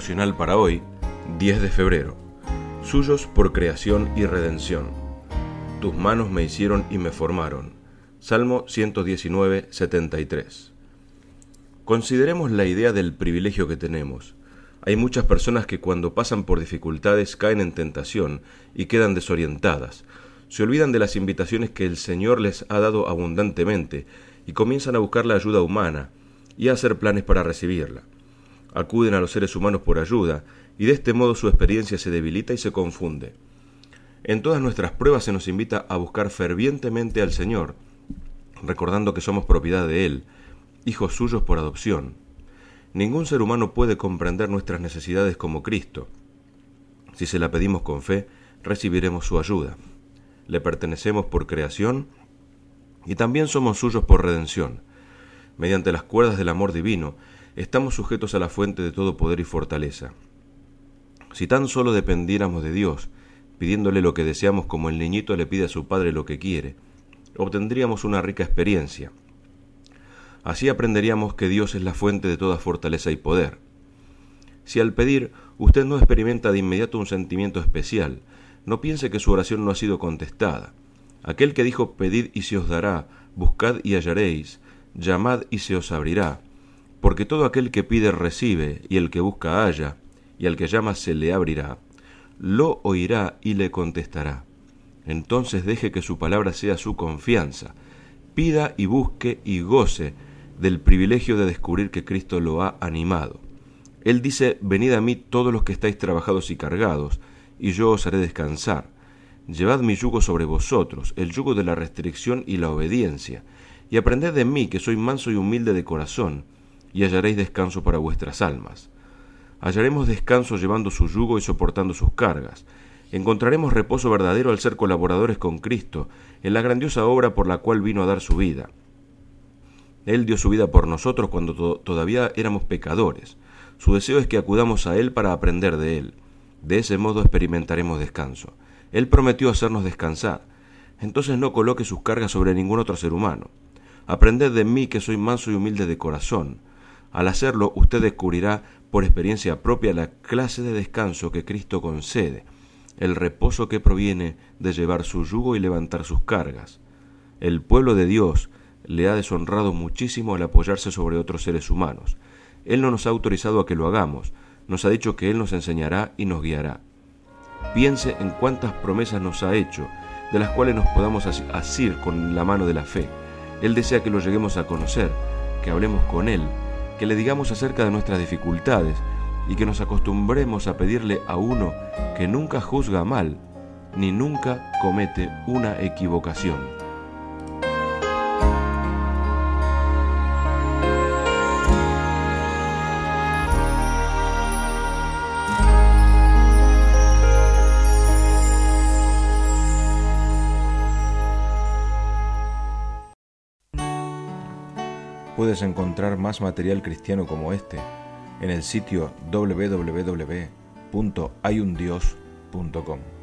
Devocional para hoy, 10 de febrero. Suyos por creación y redención. Tus manos me hicieron y me formaron. Salmo 119, 73. Consideremos la idea del privilegio que tenemos. Hay muchas personas que cuando pasan por dificultades caen en tentación y quedan desorientadas. Se olvidan de las invitaciones que el Señor les ha dado abundantemente y comienzan a buscar la ayuda humana y a hacer planes para recibirla. Acuden a los seres humanos por ayuda, y de este modo su experiencia se debilita y se confunde. En todas nuestras pruebas se nos invita a buscar fervientemente al Señor, recordando que somos propiedad de Él, hijos suyos por adopción. Ningún ser humano puede comprender nuestras necesidades como Cristo. Si se la pedimos con fe, recibiremos su ayuda. Le pertenecemos por creación y también somos suyos por redención. Mediante las cuerdas del amor divino, estamos sujetos a la fuente de todo poder y fortaleza. Si tan solo dependiéramos de Dios, pidiéndole lo que deseamos como el niñito le pide a su padre lo que quiere, obtendríamos una rica experiencia. Así aprenderíamos que Dios es la fuente de toda fortaleza y poder. Si al pedir usted no experimenta de inmediato un sentimiento especial, no piense que su oración no ha sido contestada. Aquel que dijo: pedid y se os dará, buscad y hallaréis, llamad y se os abrirá. Porque todo aquel que pide recibe, y el que busca halla, y al que llama se le abrirá. Lo oirá y le contestará. Entonces deje que su palabra sea su confianza. Pida y busque y goce del privilegio de descubrir que Cristo lo ha animado. Él dice: venid a mí todos los que estáis trabajados y cargados, y yo os haré descansar. Llevad mi yugo sobre vosotros, el yugo de la restricción y la obediencia, y aprended de mí, que soy manso y humilde de corazón, y hallaréis descanso para vuestras almas. Hallaremos descanso llevando su yugo y soportando sus cargas. Encontraremos reposo verdadero al ser colaboradores con Cristo en la grandiosa obra por la cual vino a dar su vida. Él dio su vida por nosotros cuando todavía éramos pecadores. Su deseo es que acudamos a Él para aprender de Él. De ese modo experimentaremos descanso. Él prometió hacernos descansar. Entonces no coloque sus cargas sobre ningún otro ser humano. Aprended de mí, que soy manso y humilde de corazón. Al hacerlo, usted descubrirá por experiencia propia la clase de descanso que Cristo concede, el reposo que proviene de llevar su yugo y levantar sus cargas. El pueblo de Dios le ha deshonrado muchísimo al apoyarse sobre otros seres humanos. Él no nos ha autorizado a que lo hagamos, nos ha dicho que Él nos enseñará y nos guiará. Piense en cuántas promesas nos ha hecho, de las cuales nos podamos asir con la mano de la fe. Él desea que lo lleguemos a conocer, que hablemos con Él, que le digamos acerca de nuestras dificultades y que nos acostumbremos a pedirle a uno que nunca juzga mal, ni nunca comete una equivocación. Puedes encontrar más material cristiano como este en el sitio www.hayundios.com.